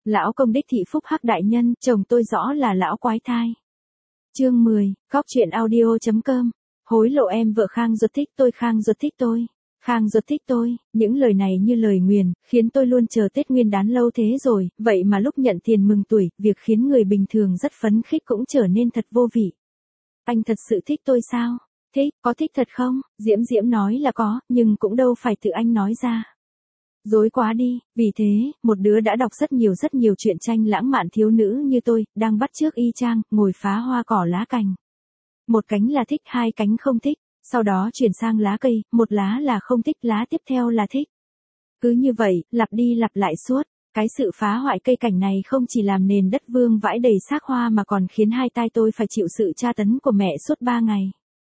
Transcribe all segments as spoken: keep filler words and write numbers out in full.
Lão công đích thị phúc hắc đại nhân, chồng tôi rõ là lão quái thai. Chương mười, Góc truyện audio chấm com. Hối lộ em vợ Khang ruột thích tôi, Khang ruột thích tôi. Khang ruột thích tôi, những lời này như lời nguyền, khiến tôi luôn chờ Tết Nguyên đán lâu thế rồi, vậy mà lúc nhận tiền mừng tuổi, việc khiến người bình thường rất phấn khích cũng trở nên thật vô vị. Anh thật sự thích tôi sao? Thích, có thích thật không? Diễm Diễm nói là có, nhưng cũng đâu phải tự anh nói ra. Dối quá đi, vì thế, một đứa đã đọc rất nhiều rất nhiều truyện tranh lãng mạn thiếu nữ như tôi, đang bắt chước y chang, ngồi phá hoa cỏ lá cành. Một cánh là thích, hai cánh không thích, sau đó chuyển sang lá cây, một lá là không thích, lá tiếp theo là thích. Cứ như vậy, lặp đi lặp lại suốt, cái sự phá hoại cây cảnh này không chỉ làm nền đất vương vãi đầy xác hoa mà còn khiến hai tai tôi phải chịu sự tra tấn của mẹ suốt ba ngày.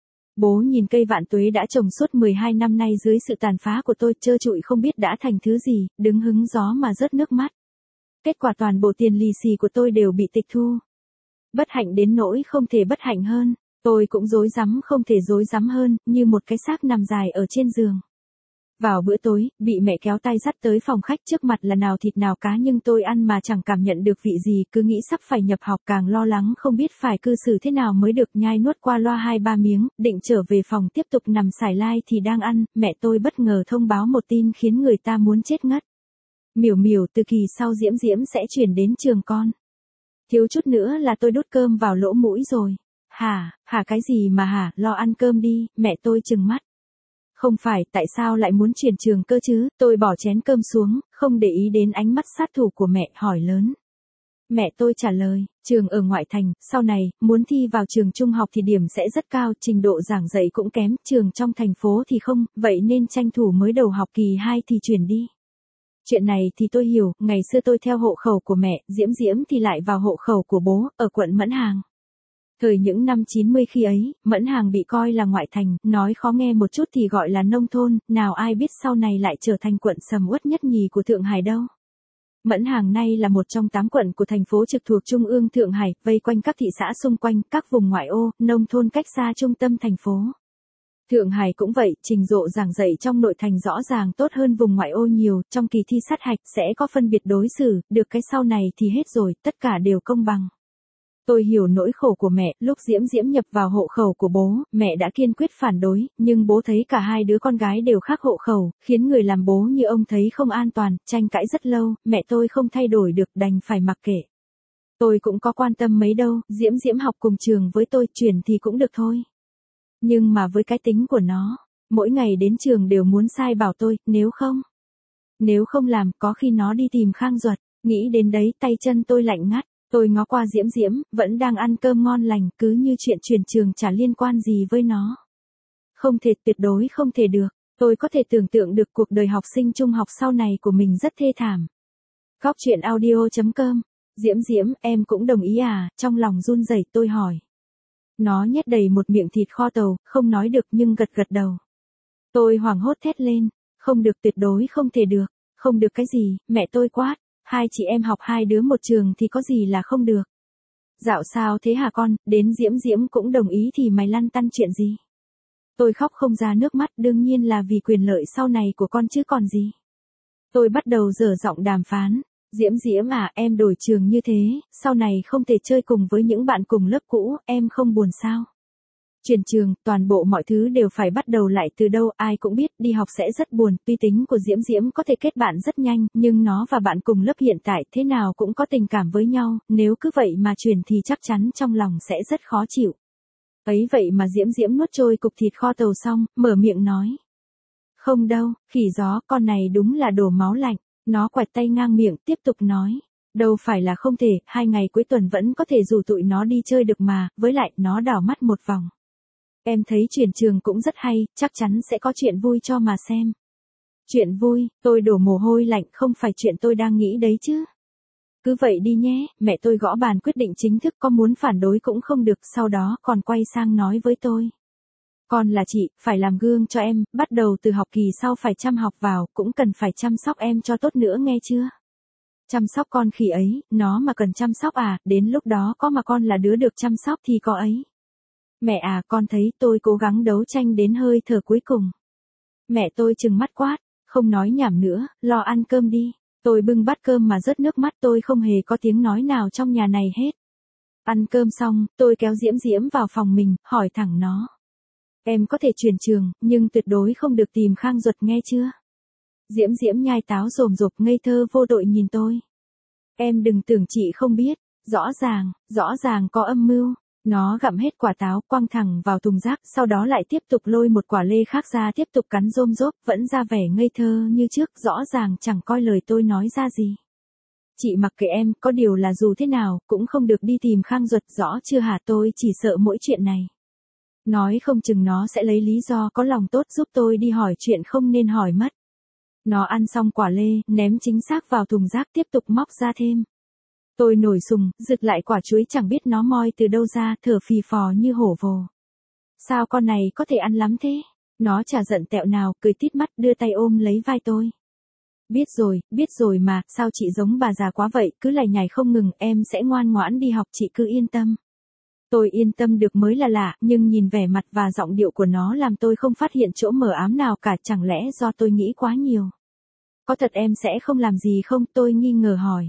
Bố nhìn cây vạn tuế đã trồng suốt mười hai năm nay dưới sự tàn phá của tôi trơ trụi không biết đã thành thứ gì, đứng hứng gió mà rớt nước mắt. Kết quả toàn bộ tiền lì xì của tôi đều bị tịch thu. Bất hạnh đến nỗi không thể bất hạnh hơn, tôi cũng rối rắm không thể rối rắm hơn, như một cái xác nằm dài ở trên giường. Vào bữa tối, bị mẹ kéo tay dắt tới phòng khách, trước mặt là nào thịt nào cá nhưng tôi ăn mà chẳng cảm nhận được vị gì, cứ nghĩ sắp phải nhập học càng lo lắng không biết phải cư xử thế nào mới được, nhai nuốt qua loa hai ba miếng, định trở về phòng tiếp tục nằm xải lai thì đang ăn, mẹ tôi bất ngờ thông báo một tin khiến người ta muốn chết ngất. Miểu miểu, từ kỳ sau Diễm Diễm sẽ chuyển đến trường con. Thiếu chút nữa là tôi đút cơm vào lỗ mũi rồi. Hả, hả cái gì mà hả, lo ăn cơm đi, mẹ tôi trừng mắt. Không phải, tại sao lại muốn chuyển trường cơ chứ, tôi bỏ chén cơm xuống, không để ý đến ánh mắt sát thủ của mẹ, hỏi lớn. Mẹ tôi trả lời, trường ở ngoại thành, sau này, muốn thi vào trường trung học thì điểm sẽ rất cao, trình độ giảng dạy cũng kém, trường trong thành phố thì không, vậy nên tranh thủ mới đầu học kỳ hai thì chuyển đi. Chuyện này thì tôi hiểu, ngày xưa tôi theo hộ khẩu của mẹ, Diễm Diễm thì lại vào hộ khẩu của bố, ở quận Mẫn Hàng. Thời những năm chín mươi khi ấy, Mẫn Hàng bị coi là ngoại thành, nói khó nghe một chút thì gọi là nông thôn, nào ai biết sau này lại trở thành quận sầm uất nhất nhì của Thượng Hải đâu. Mẫn Hàng nay là một trong tám quận của thành phố trực thuộc Trung ương Thượng Hải, vây quanh các thị xã xung quanh, các vùng ngoại ô, nông thôn cách xa trung tâm thành phố. Thượng Hải cũng vậy, trình độ giảng dạy trong nội thành rõ ràng tốt hơn vùng ngoại ô nhiều, trong kỳ thi sát hạch sẽ có phân biệt đối xử, được cái sau này thì hết rồi, tất cả đều công bằng. Tôi hiểu nỗi khổ của mẹ, lúc Diễm Diễm nhập vào hộ khẩu của bố, mẹ đã kiên quyết phản đối, nhưng bố thấy cả hai đứa con gái đều khác hộ khẩu, khiến người làm bố như ông thấy không an toàn, tranh cãi rất lâu, mẹ tôi không thay đổi được đành phải mặc kệ. Tôi cũng có quan tâm mấy đâu, Diễm Diễm học cùng trường với tôi, chuyển thì cũng được thôi. Nhưng mà với cái tính của nó, mỗi ngày đến trường đều muốn sai bảo tôi, nếu không, nếu không làm, có khi nó đi tìm Khang Duật, nghĩ đến đấy tay chân tôi lạnh ngắt. Tôi ngó qua Diễm Diễm, vẫn đang ăn cơm ngon lành, cứ như chuyện chuyển trường chả liên quan gì với nó. Không thể, tuyệt đối không thể được, tôi có thể tưởng tượng được cuộc đời học sinh trung học sau này của mình rất thê thảm. Góc truyện audio chấm com. Diễm Diễm, em cũng đồng ý à, trong lòng run rẩy tôi hỏi. Nó nhét đầy một miệng thịt kho tàu, không nói được nhưng gật gật đầu. Tôi hoảng hốt thét lên, không được, tuyệt đối không thể được, không được cái gì, mẹ tôi quát. Hai chị em học hai đứa một trường thì có gì là không được. Dạo sao thế hả con, đến Diễm Diễm cũng đồng ý thì mày lăn tăn chuyện gì? Tôi khóc không ra nước mắt, đương nhiên là vì quyền lợi sau này của con chứ còn gì. Tôi bắt đầu dở giọng đàm phán. Diễm Diễm à, em đổi trường như thế, sau này không thể chơi cùng với những bạn cùng lớp cũ, em không buồn sao? Chuyển trường, toàn bộ mọi thứ đều phải bắt đầu lại từ đâu, ai cũng biết đi học sẽ rất buồn, tuy tính của Diễm Diễm có thể kết bạn rất nhanh, nhưng nó và bạn cùng lớp hiện tại thế nào cũng có tình cảm với nhau, nếu cứ vậy mà chuyển thì chắc chắn trong lòng sẽ rất khó chịu. Ấy vậy mà Diễm Diễm nuốt trôi cục thịt kho tàu xong, mở miệng nói. Không đâu, khỉ gió, con này đúng là đổ máu lạnh, nó quẹt tay ngang miệng, tiếp tục nói. Đâu phải là không thể, hai ngày cuối tuần vẫn có thể rủ tụi nó đi chơi được mà, với lại nó đảo mắt một vòng. Em thấy chuyển trường cũng rất hay, chắc chắn sẽ có chuyện vui cho mà xem. Chuyện vui, tôi đổ mồ hôi lạnh, không phải chuyện tôi đang nghĩ đấy chứ. Cứ vậy đi nhé, mẹ tôi gõ bàn quyết định chính thức, có muốn phản đối cũng không được, sau đó còn quay sang nói với tôi. Con là chị, phải làm gương cho em, bắt đầu từ học kỳ sau phải chăm học vào, cũng cần phải chăm sóc em cho tốt nữa nghe chưa? Chăm sóc con khỉ ấy, nó mà cần chăm sóc à, đến lúc đó có mà con là đứa được chăm sóc thì có ấy. Mẹ à, con thấy tôi cố gắng đấu tranh đến hơi thở cuối cùng. Mẹ tôi trừng mắt quát, không nói nhảm nữa, lo ăn cơm đi. Tôi bưng bát cơm mà rớt nước mắt, tôi không hề có tiếng nói nào trong nhà này hết. Ăn cơm xong, tôi kéo Diễm Diễm vào phòng mình, hỏi thẳng nó. Em có thể chuyển trường, nhưng tuyệt đối không được tìm Khang Duật nghe chưa? Diễm Diễm nhai táo rồm rộp ngây thơ vô đội nhìn tôi. Em đừng tưởng chị không biết, rõ ràng, rõ ràng có âm mưu. Nó gặm hết quả táo, quăng thẳng vào thùng rác, sau đó lại tiếp tục lôi một quả lê khác ra tiếp tục cắn rôm rốp, vẫn ra vẻ ngây thơ như trước, rõ ràng chẳng coi lời tôi nói ra gì. Chị mặc kệ em, có điều là dù thế nào, cũng không được đi tìm Khang Duật, rõ chưa hả? Tôi chỉ sợ mỗi chuyện này. Nói không chừng nó sẽ lấy lý do có lòng tốt giúp tôi đi hỏi chuyện không nên hỏi mất. Nó ăn xong quả lê, ném chính xác vào thùng rác tiếp tục móc ra thêm. Tôi nổi sùng, rực lại quả chuối chẳng biết nó moi từ đâu ra, thở phì phò như hổ vồ. Sao con này có thể ăn lắm thế? Nó chả giận tẹo nào, cười tít mắt đưa tay ôm lấy vai tôi. Biết rồi, biết rồi mà, sao chị giống bà già quá vậy, cứ lải nhải không ngừng, em sẽ ngoan ngoãn đi học, chị cứ yên tâm. Tôi yên tâm được mới là lạ, nhưng nhìn vẻ mặt và giọng điệu của nó làm tôi không phát hiện chỗ mờ ám nào cả, chẳng lẽ do tôi nghĩ quá nhiều. Có thật em sẽ không làm gì không? Tôi nghi ngờ hỏi.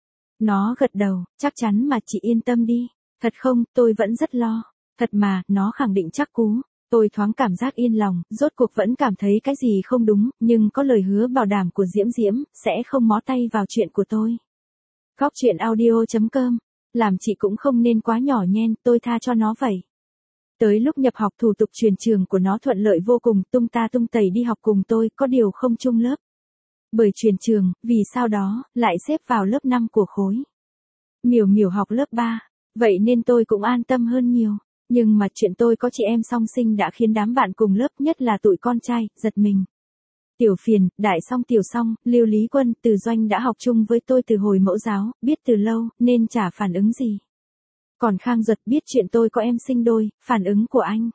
Nó gật đầu, chắc chắn mà chị yên tâm đi. Thật không? Tôi vẫn rất lo. Thật mà, nó khẳng định chắc cú. Tôi thoáng cảm giác yên lòng, rốt cuộc vẫn cảm thấy cái gì không đúng, nhưng có lời hứa bảo đảm của Diễm Diễm, sẽ không mó tay vào chuyện của tôi. Góc truyện audio chấm com. Làm chị cũng không nên quá nhỏ nhen, tôi tha cho nó vậy. Tới lúc nhập học thủ tục chuyển trường của nó thuận lợi vô cùng, tung ta tung tẩy đi học cùng tôi, có điều không chung lớp. Bởi chuyển trường, vì sau đó, lại xếp vào lớp năm của khối. Miểu Miểu học lớp ba, vậy nên tôi cũng an tâm hơn nhiều. Nhưng mà chuyện tôi có chị em song sinh đã khiến đám bạn cùng lớp, nhất là tụi con trai, giật mình. Tiểu Phiền, Đại Song Tiểu Song, Lưu Lý Quân, Từ Doanh đã học chung với tôi từ hồi mẫu giáo, biết từ lâu, nên chả phản ứng gì. Còn Khang Duật biết chuyện tôi có em sinh đôi, phản ứng của anh.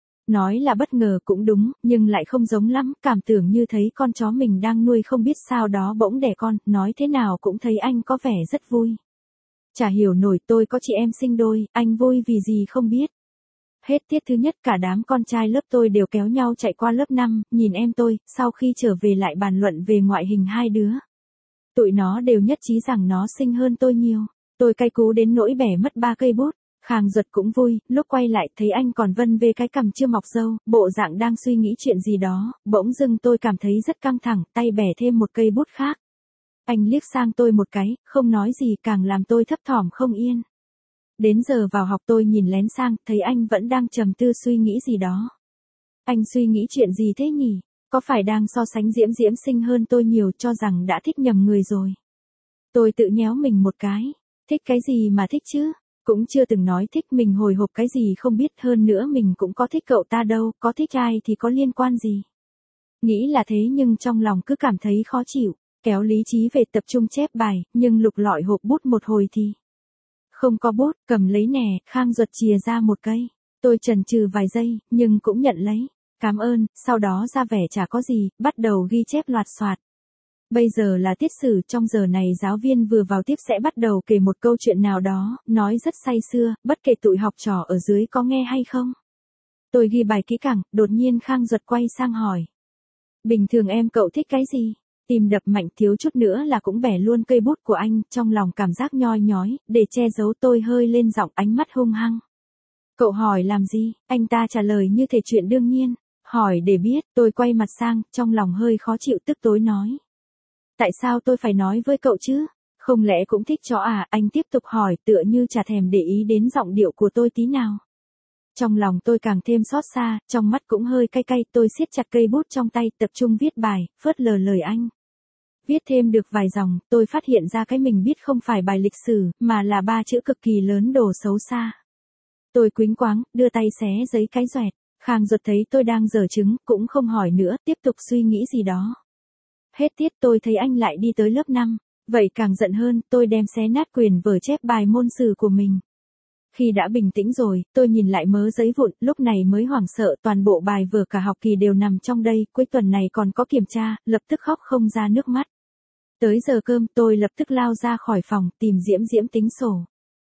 Nói là bất ngờ cũng đúng, nhưng lại không giống lắm, cảm tưởng như thấy con chó mình đang nuôi không biết sao đó bỗng đẻ con, nói thế nào cũng thấy anh có vẻ rất vui. Chả hiểu nổi, tôi có chị em sinh đôi, anh vui vì gì không biết. Hết tiết thứ nhất cả đám con trai lớp tôi đều kéo nhau chạy qua lớp năm, nhìn em tôi, sau khi trở về lại bàn luận về ngoại hình hai đứa. Tụi nó đều nhất trí rằng nó xinh hơn tôi nhiều. Tôi cay cú đến nỗi bẻ mất ba cây bút. Khang Duật cũng vui, lúc quay lại thấy anh còn vân vê cái cằm chưa mọc râu, bộ dạng đang suy nghĩ chuyện gì đó, bỗng dưng tôi cảm thấy rất căng thẳng, tay bẻ thêm một cây bút khác. Anh liếc sang tôi một cái, không nói gì, càng làm tôi thấp thỏm không yên. Đến giờ vào học tôi nhìn lén sang, thấy anh vẫn đang trầm tư suy nghĩ gì đó. Anh suy nghĩ chuyện gì thế nhỉ? Có phải đang so sánh Diễm Diễm xinh hơn tôi nhiều, cho rằng đã thích nhầm người rồi? Tôi tự nhéo mình một cái. Thích cái gì mà thích chứ? Cũng chưa từng nói thích, mình hồi hộp cái gì không biết, hơn nữa mình cũng có thích cậu ta đâu, có thích ai thì có liên quan gì. Nghĩ là thế nhưng trong lòng cứ cảm thấy khó chịu, kéo lý trí về tập trung chép bài, nhưng lục lọi hộp bút một hồi thì không có bút, cầm lấy nè, Khang Duật chìa ra một cây. Tôi chần chừ vài giây, nhưng cũng nhận lấy. Cảm ơn, sau đó ra vẻ chả có gì, bắt đầu ghi chép loạt soạt. Bây giờ là tiết sử, trong giờ này giáo viên vừa vào tiếp sẽ bắt đầu kể một câu chuyện nào đó, nói rất say sưa, bất kể tụi học trò ở dưới có nghe hay không. Tôi ghi bài kỹ càng, đột nhiên Khang Duật quay sang hỏi. Bình thường em cậu thích cái gì? Tim đập mạnh, thiếu chút nữa là cũng bẻ luôn cây bút của anh, trong lòng cảm giác nhoi nhói, để che giấu tôi hơi lên giọng, ánh mắt hung hăng. Cậu hỏi làm gì? Anh ta trả lời như thể chuyện đương nhiên. Hỏi để biết, tôi quay mặt sang, trong lòng hơi khó chịu, tức tối nói. Tại sao tôi phải nói với cậu chứ? Không lẽ cũng thích chó à? Anh tiếp tục hỏi, tựa như chả thèm để ý đến giọng điệu của tôi tí nào. Trong lòng tôi càng thêm xót xa, trong mắt cũng hơi cay cay, tôi siết chặt cây bút trong tay, tập trung viết bài, phớt lờ lời anh. Viết thêm được vài dòng, tôi phát hiện ra cái mình biết không phải bài lịch sử, mà là ba chữ cực kỳ lớn đồ xấu xa. Tôi quýnh quáng, đưa tay xé giấy cái doẹt. Khang Duật thấy tôi đang giở trứng, cũng không hỏi nữa, tiếp tục suy nghĩ gì đó. Hết tiết tôi thấy anh lại đi tới lớp năm, vậy càng giận hơn, tôi đem xé nát quyển vở chép bài môn sử của mình. Khi đã bình tĩnh rồi, tôi nhìn lại mớ giấy vụn, lúc này mới hoảng sợ, toàn bộ bài vở cả học kỳ đều nằm trong đây, cuối tuần này còn có kiểm tra, lập tức khóc không ra nước mắt. Tới giờ cơm, tôi lập tức lao ra khỏi phòng, tìm Diễm Diễm tính sổ.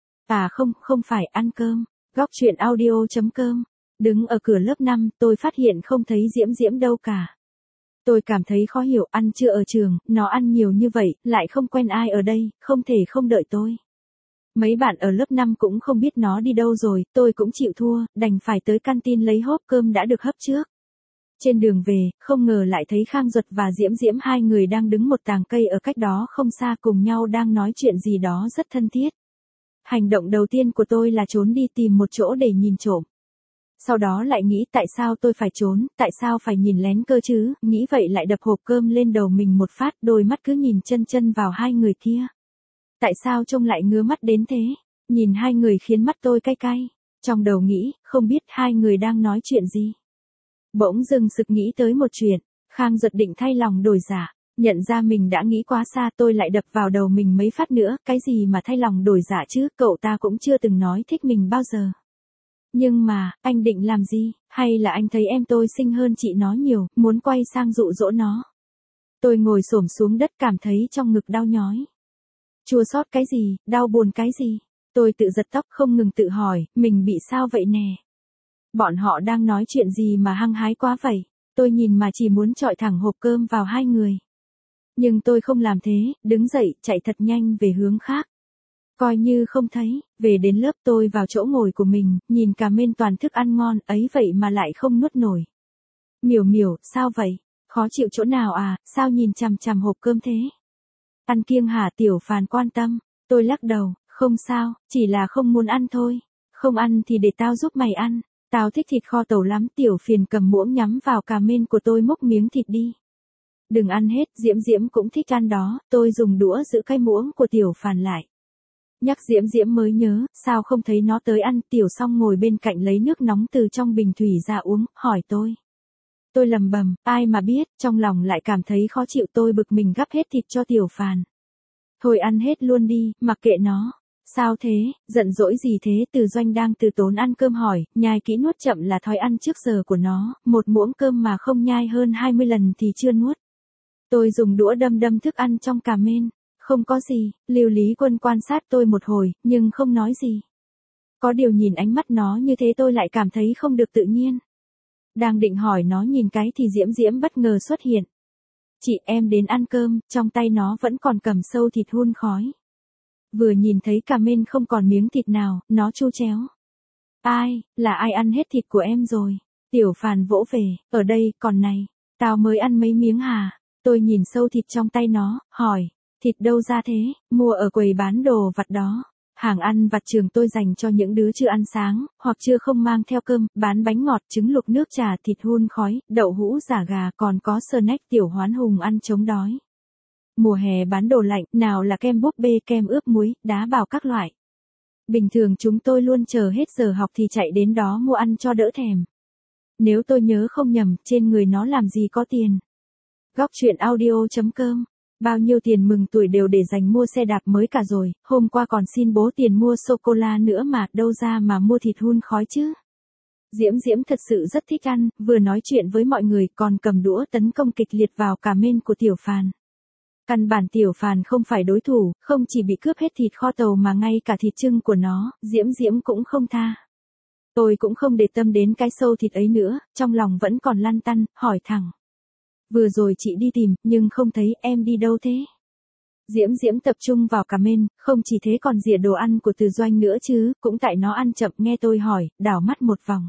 À không, không phải ăn cơm. Góc truyện audio chấm com. Đứng ở cửa lớp năm, tôi phát hiện không thấy Diễm Diễm đâu cả. Tôi cảm thấy khó hiểu, ăn trưa ở trường, nó ăn nhiều như vậy, lại không quen ai ở đây, không thể không đợi tôi. Mấy bạn ở lớp năm cũng không biết nó đi đâu rồi, tôi cũng chịu thua, đành phải tới canteen lấy hộp cơm đã được hấp trước. Trên đường về, không ngờ lại thấy Khang Duật và Diễm Diễm hai người đang đứng một tàng cây ở cách đó không xa cùng nhau đang nói chuyện gì đó rất thân thiết. Hành động đầu tiên của tôi là trốn đi tìm một chỗ để nhìn trộm. Sau đó lại nghĩ tại sao tôi phải trốn, tại sao phải nhìn lén cơ chứ, nghĩ vậy lại đập hộp cơm lên đầu mình một phát, đôi mắt cứ nhìn chân chân vào hai người kia. Tại sao trông lại ngứa mắt đến thế, nhìn hai người khiến mắt tôi cay cay, trong đầu nghĩ, không biết hai người đang nói chuyện gì. Bỗng dưng sực nghĩ tới một chuyện, Khang Duật định thay lòng đổi dạ, nhận ra mình đã nghĩ quá xa tôi lại đập vào đầu mình mấy phát nữa, cái gì mà thay lòng đổi dạ chứ, cậu ta cũng chưa từng nói thích mình bao giờ. Nhưng mà, anh định làm gì, hay là anh thấy em tôi xinh hơn chị nó nhiều, muốn quay sang dụ dỗ nó. Tôi ngồi xổm xuống đất cảm thấy trong ngực đau nhói. Chua xót cái gì, đau buồn cái gì, tôi tự giật tóc không ngừng tự hỏi, mình bị sao vậy nè. Bọn họ đang nói chuyện gì mà hăng hái quá vậy, tôi nhìn mà chỉ muốn chọi thẳng hộp cơm vào hai người. Nhưng tôi không làm thế, đứng dậy, chạy thật nhanh về hướng khác. Coi như không thấy, về đến lớp tôi vào chỗ ngồi của mình, nhìn cả mên toàn thức ăn ngon, ấy vậy mà lại không nuốt nổi. Miểu miểu, sao vậy? Khó chịu chỗ nào à, sao nhìn chằm chằm hộp cơm thế? Ăn kiêng hả? Tiểu Phàn quan tâm, tôi lắc đầu, không sao, chỉ là không muốn ăn thôi. Không ăn thì để tao giúp mày ăn, tao thích thịt kho tàu lắm. Tiểu Phiền cầm muỗng nhắm vào cà mên của tôi múc miếng thịt đi. Đừng ăn hết, Diễm Diễm cũng thích ăn đó, tôi dùng đũa giữ cái muỗng của Tiểu Phàn lại. Nhắc Diễm Diễm mới nhớ, sao không thấy nó tới ăn, Tiểu Song ngồi bên cạnh lấy nước nóng từ trong bình thủy ra uống, hỏi tôi. Tôi lầm bầm, ai mà biết, trong lòng lại cảm thấy khó chịu, tôi bực mình gắp hết thịt cho Tiểu Phàn. Thôi ăn hết luôn đi, mặc kệ nó. Sao thế, giận dỗi gì thế? Từ Doanh đang từ tốn ăn cơm hỏi, nhai kỹ nuốt chậm là thói ăn trước giờ của nó, một muỗng cơm mà không nhai hơn hai mươi lần thì chưa nuốt. Tôi dùng đũa đâm đâm thức ăn trong cà mên. Không có gì, Lưu Lý Quân quan sát tôi một hồi, nhưng không nói gì. Có điều nhìn ánh mắt nó như thế tôi lại cảm thấy không được tự nhiên. Đang định hỏi nó nhìn cái thì Diễm Diễm bất ngờ xuất hiện. Chị em đến ăn cơm, trong tay nó vẫn còn cầm sâu thịt hun khói. Vừa nhìn thấy cà mên không còn miếng thịt nào, nó chu chéo. Ai, là ai ăn hết thịt của em rồi? Tiểu Phàn vỗ về, ở đây, còn này, tao mới ăn mấy miếng hà. Tôi nhìn sâu thịt trong tay nó, hỏi. Thịt đâu ra thế, mua ở quầy bán đồ vặt đó. Hàng ăn vặt trường tôi dành cho những đứa chưa ăn sáng, hoặc chưa không mang theo cơm, bán bánh ngọt, trứng luộc, nước trà, thịt hun khói, đậu hũ giả gà, còn có snack Tiểu Hoán Hùng ăn chống đói. Mùa hè bán đồ lạnh, nào là kem búp bê, kem ướp muối, đá bào các loại. Bình thường chúng tôi luôn chờ hết giờ học thì chạy đến đó mua ăn cho đỡ thèm. Nếu tôi nhớ không nhầm, trên người nó làm gì có tiền. Góc truyện audio chấm com. Bao nhiêu tiền mừng tuổi đều để dành mua xe đạp mới cả rồi, hôm qua còn xin bố tiền mua sô-cô-la nữa mà, đâu ra mà mua thịt hun khói chứ. Diễm Diễm thật sự rất thích ăn, vừa nói chuyện với mọi người còn cầm đũa tấn công kịch liệt vào cà mên của Tiểu Phàn. Căn bản Tiểu Phàn không phải đối thủ, không chỉ bị cướp hết thịt kho tàu mà ngay cả thịt chưng của nó, Diễm Diễm cũng không tha. Tôi cũng không để tâm đến cái sâu thịt ấy nữa, trong lòng vẫn còn lăn tăn, hỏi thẳng. Vừa rồi chị đi tìm, nhưng không thấy, em đi đâu thế? Diễm Diễm tập trung vào cà mên, không chỉ thế còn rỉa đồ ăn của Từ Doanh nữa chứ, cũng tại nó ăn chậm, nghe tôi hỏi, đảo mắt một vòng.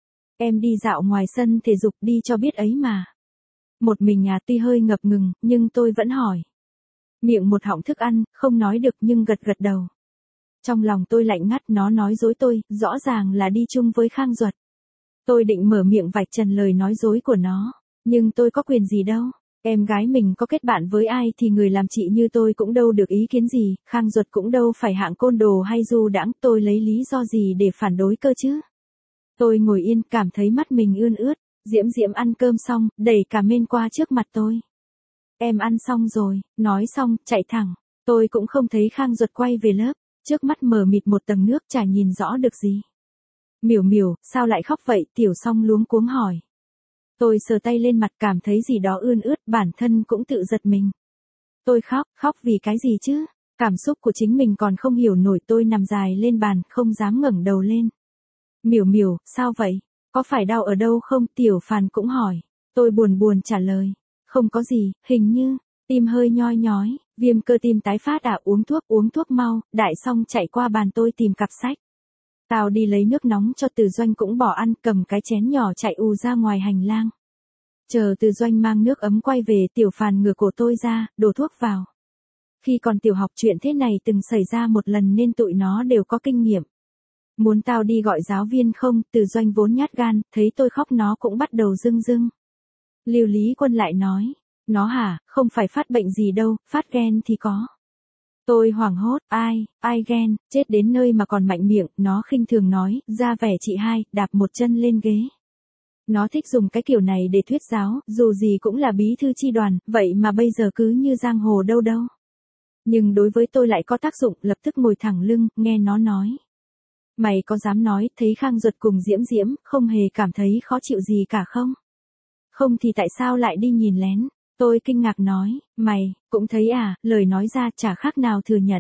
Em đi dạo ngoài sân thể dục đi cho biết ấy mà. Một mình à, tuy hơi ngập ngừng, nhưng tôi vẫn hỏi. Miệng một họng thức ăn, không nói được nhưng gật gật đầu. Trong lòng tôi lạnh ngắt, nó nói dối tôi, rõ ràng là đi chung với Khang Duật. Tôi định mở miệng vạch trần lời nói dối của nó. Nhưng tôi có quyền gì đâu, em gái mình có kết bạn với ai thì người làm chị như tôi cũng đâu được ý kiến gì, Khang Duật cũng đâu phải hạng côn đồ hay du đãng, tôi lấy lý do gì để phản đối cơ chứ. Tôi ngồi yên, cảm thấy mắt mình ươn ướt, Diễm Diễm ăn cơm xong, đẩy cà mên qua trước mặt tôi. Em ăn xong rồi, nói xong, chạy thẳng, tôi cũng không thấy Khang Duật quay về lớp, trước mắt mờ mịt một tầng nước chả nhìn rõ được gì. Miểu miểu, sao lại khóc vậy? Tiểu Song luống cuống hỏi. Tôi sờ tay lên mặt cảm thấy gì đó ươn ướt, bản thân cũng tự giật mình. Tôi khóc, khóc vì cái gì chứ? Cảm xúc của chính mình còn không hiểu nổi, tôi nằm dài lên bàn, không dám ngẩng đầu lên. Miểu miểu, sao vậy? Có phải đau ở đâu không? Tiểu Phàn cũng hỏi. Tôi buồn buồn trả lời. Không có gì, hình như, tim hơi nhoi nhói, viêm cơ tim tái phát à, uống thuốc uống thuốc mau, đại xong chạy qua bàn tôi tìm cặp sách. Tao đi lấy nước nóng cho Từ Doanh cũng bỏ ăn, cầm cái chén nhỏ chạy ù ra ngoài hành lang. Chờ Từ Doanh mang nước ấm quay về, Tiểu Phàn ngửa cổ tôi ra, đổ thuốc vào. Khi còn tiểu học chuyện thế này từng xảy ra một lần nên tụi nó đều có kinh nghiệm. Muốn tao đi gọi giáo viên không, Từ Doanh vốn nhát gan, thấy tôi khóc nó cũng bắt đầu rưng rưng. Lưu Lý Quân lại nói, nó hả, không phải phát bệnh gì đâu, phát ghen thì có. Tôi hoảng hốt, ai, ai ghen, chết đến nơi mà còn mạnh miệng, nó khinh thường nói, ra vẻ chị hai, đạp một chân lên ghế. Nó thích dùng cái kiểu này để thuyết giáo, dù gì cũng là bí thư chi đoàn, vậy mà bây giờ cứ như giang hồ đâu đâu. Nhưng đối với tôi lại có tác dụng, lập tức ngồi thẳng lưng, nghe nó nói. Mày có dám nói, thấy Khang Duật cùng Diễm Diễm, không hề cảm thấy khó chịu gì cả không? Không thì tại sao lại đi nhìn lén? Tôi kinh ngạc nói, mày, cũng thấy à, lời nói ra chả khác nào thừa nhận.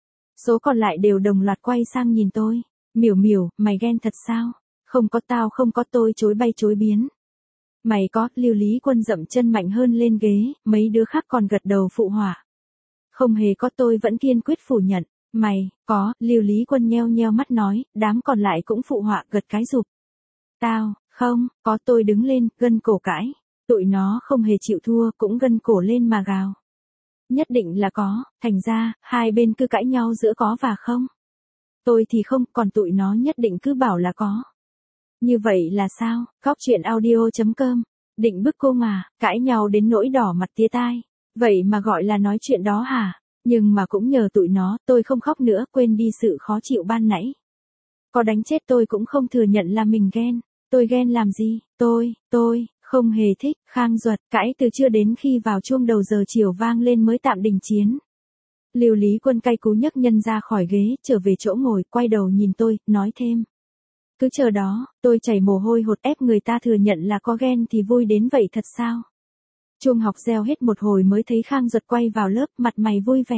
Số còn lại đều đồng loạt quay sang nhìn tôi. Miểu miểu, mày ghen thật sao? Không có tao không có, tôi chối bay chối biến. Mày có, Lưu Lý Quân dậm chân mạnh hơn lên ghế, mấy đứa khác còn gật đầu phụ họa. Không hề có, tôi vẫn kiên quyết phủ nhận. Mày, có, Lưu Lý Quân nheo nheo mắt nói, đám còn lại cũng phụ họa gật cái rụp. Tao, không, có, tôi đứng lên, gân cổ cãi. Tụi nó không hề chịu thua, cũng gân cổ lên mà gào. Nhất định là có, thành ra, hai bên cứ cãi nhau giữa có và không. Tôi thì không, còn tụi nó nhất định cứ bảo là có. Như vậy là sao? Góc chuyện audio chấm com. Định bức cô mà, cãi nhau đến nỗi đỏ mặt tía tai. Vậy mà gọi là nói chuyện đó hả? Nhưng mà cũng nhờ tụi nó, tôi không khóc nữa, quên đi sự khó chịu ban nãy. Có đánh chết tôi cũng không thừa nhận là mình ghen. Tôi ghen làm gì? Tôi, tôi, không hề thích. Khang Duật, cãi từ trưa đến khi vào chuông đầu giờ chiều vang lên mới tạm đình chiến. Lưu Lý Quân cay cú nhấc nhân ra khỏi ghế, trở về chỗ ngồi, quay đầu nhìn tôi, nói thêm. Cứ chờ đó, tôi chảy mồ hôi hột, ép người ta thừa nhận là có ghen thì vui đến vậy thật sao? Chuông học reo hết một hồi mới thấy Khang Duật quay vào lớp, mặt mày vui vẻ.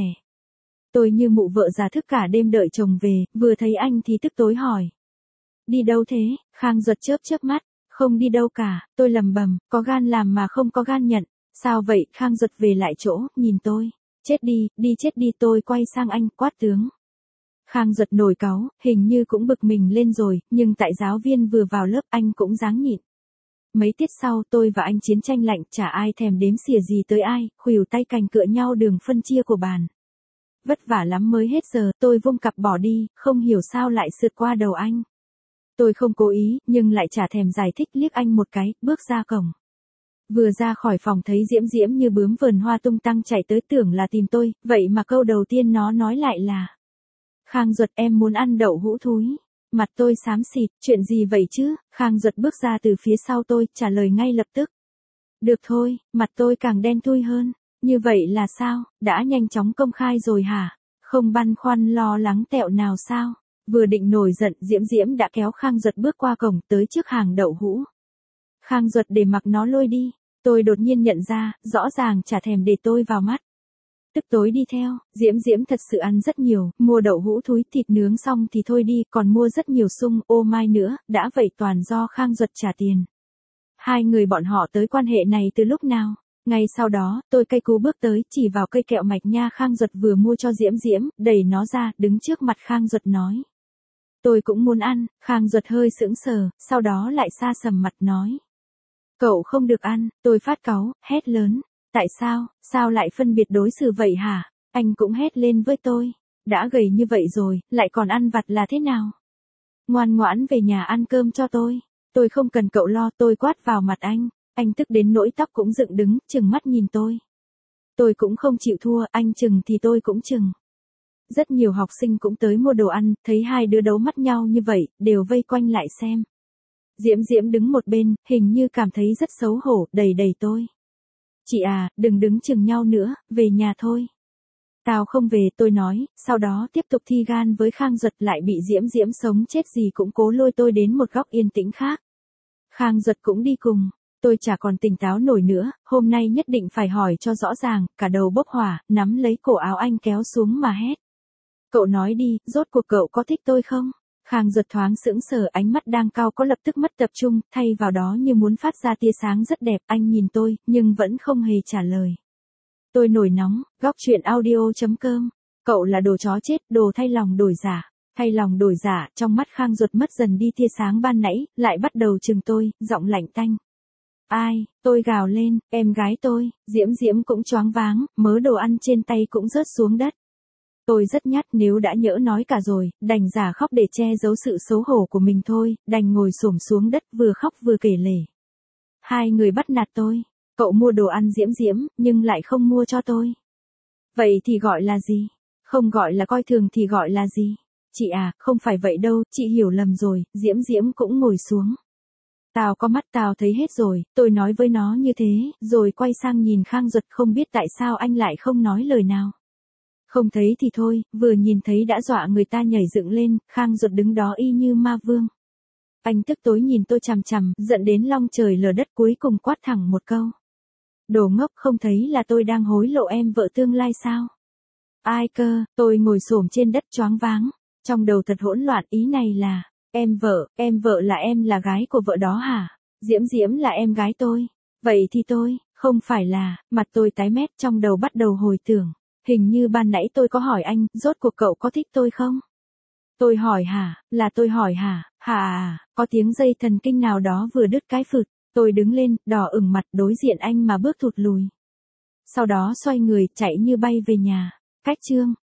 Tôi như mụ vợ già thức cả đêm đợi chồng về, vừa thấy anh thì tức tối hỏi. Đi đâu thế? Khang Duật chớp chớp mắt. Không đi đâu cả, tôi lầm bầm, có gan làm mà không có gan nhận. Sao vậy? Khang Duật về lại chỗ, nhìn tôi. Chết đi, đi chết đi, tôi quay sang anh, quát tướng. Khang Duật nổi cáu, hình như cũng bực mình lên rồi, nhưng tại giáo viên vừa vào lớp anh cũng dáng nhịn. Mấy tiết sau tôi và anh chiến tranh lạnh, chả ai thèm đếm xỉa gì tới ai, khuỷu tay cành cựa nhau đường phân chia của bàn. Vất vả lắm mới hết giờ, tôi vung cặp bỏ đi, không hiểu sao lại sượt qua đầu anh. Tôi không cố ý, nhưng lại chả thèm giải thích, liếc anh một cái, bước ra cổng. Vừa ra khỏi phòng thấy Diễm Diễm như bướm vườn hoa tung tăng chạy tới, tưởng là tìm tôi, vậy mà câu đầu tiên nó nói lại là. Khang Duật, em muốn ăn đậu hũ thúi. Mặt tôi xám xịt, chuyện gì vậy chứ? Khang Duật bước ra từ phía sau tôi, trả lời ngay lập tức. Được thôi, mặt tôi càng đen thui hơn. Như vậy là sao? Đã nhanh chóng công khai rồi hả? Không băn khoăn lo lắng tẹo nào sao? Vừa định nổi giận, Diễm Diễm đã kéo Khang Duật bước qua cổng, tới trước hàng đậu hũ. Khang Duật để mặc nó lôi đi. Tôi đột nhiên nhận ra, rõ ràng chả thèm để tôi vào mắt. Tức tối đi theo, Diễm Diễm thật sự ăn rất nhiều, mua đậu hũ thúi thịt nướng xong thì thôi đi, còn mua rất nhiều sung, ô mai nữa, đã vậy toàn do Khang Duật trả tiền. Hai người bọn họ tới quan hệ này từ lúc nào? Ngay sau đó, tôi cay cú bước tới, chỉ vào cây kẹo mạch nha Khang Duật vừa mua cho Diễm Diễm, đẩy nó ra, đứng trước mặt Khang Duật nói. Tôi cũng muốn ăn. Khang Duật hơi sững sờ, sau đó lại sa sầm mặt nói. Cậu không được ăn. Tôi phát cáu, hét lớn. Tại sao, sao lại phân biệt đối xử vậy hả? Anh cũng hét lên với tôi. Đã gầy như vậy rồi, lại còn ăn vặt là thế nào? Ngoan ngoãn về nhà ăn cơm cho tôi. Tôi không cần cậu lo, tôi quát vào mặt anh. Anh tức đến nỗi tóc cũng dựng đứng, trừng mắt nhìn tôi. Tôi cũng không chịu thua, anh chừng thì tôi cũng chừng. Rất nhiều học sinh cũng tới mua đồ ăn, thấy hai đứa đấu mắt nhau như vậy, đều vây quanh lại xem. Diễm Diễm đứng một bên, hình như cảm thấy rất xấu hổ, đẩy đẩy tôi. Chị à, đừng đứng chừng nhau nữa, về nhà thôi. Tao không về, tôi nói, sau đó tiếp tục thi gan với Khang Duật, lại bị Diễm Diễm sống chết gì cũng cố lôi tôi đến một góc yên tĩnh khác. Khang Duật cũng đi cùng. Tôi chả còn tỉnh táo nổi nữa, hôm nay nhất định phải hỏi cho rõ ràng, cả đầu bốc hỏa, nắm lấy cổ áo anh kéo xuống mà hét. Cậu nói đi, rốt cuộc cậu có thích tôi không? Khang Duật thoáng sững sờ, ánh mắt đang cau có lập tức mất tập trung, thay vào đó như muốn phát ra tia sáng rất đẹp. Anh nhìn tôi, nhưng vẫn không hề trả lời. Tôi nổi nóng, góc chuyện audio.com. Cậu là đồ chó chết, đồ thay lòng đổi giả. Thay lòng đổi giả, trong mắt Khang Duật mất dần đi tia sáng ban nãy, lại bắt đầu chừng tôi, giọng lạnh tanh. Ai, tôi gào lên, em gái tôi, Diễm Diễm cũng choáng váng, mớ đồ ăn trên tay cũng rớt xuống đất. Tôi rất nhát, nếu đã nhỡ nói cả rồi, đành giả khóc để che giấu sự xấu hổ của mình thôi, đành ngồi xổm xuống đất vừa khóc vừa kể lể. Hai người bắt nạt tôi, cậu mua đồ ăn Diễm Diễm, nhưng lại không mua cho tôi. Vậy thì gọi là gì? Không gọi là coi thường thì gọi là gì? Chị à, không phải vậy đâu, chị hiểu lầm rồi, Diễm Diễm cũng ngồi xuống. Tao có mắt tao thấy hết rồi, tôi nói với nó như thế, rồi quay sang nhìn Khang Duật, không biết tại sao anh lại không nói lời nào. Không thấy thì thôi, vừa nhìn thấy đã dọa người ta nhảy dựng lên. Khang Duật đứng đó y như ma vương. Anh tức tối nhìn tôi chằm chằm, giận đến long trời lở đất, cuối cùng quát thẳng một câu. Đồ ngốc, không thấy là tôi đang hối lộ em vợ tương lai sao? Ai cơ? Tôi ngồi xổm trên đất choáng váng. Trong đầu thật hỗn loạn, ý này là, em vợ, em vợ là em là gái của vợ đó hả? Diễm Diễm là em gái tôi. Vậy thì tôi, không phải là, mặt tôi tái mét, trong đầu bắt đầu hồi tưởng. Hình như ban nãy tôi có hỏi anh, rốt cuộc cậu có thích tôi không? Tôi hỏi hả, là tôi hỏi hả, hả à, có tiếng dây thần kinh nào đó vừa đứt cái phụt. Tôi đứng lên, đỏ ửng mặt, đối diện anh mà bước thụt lùi. Sau đó xoay người, chạy như bay về nhà. Cách chương.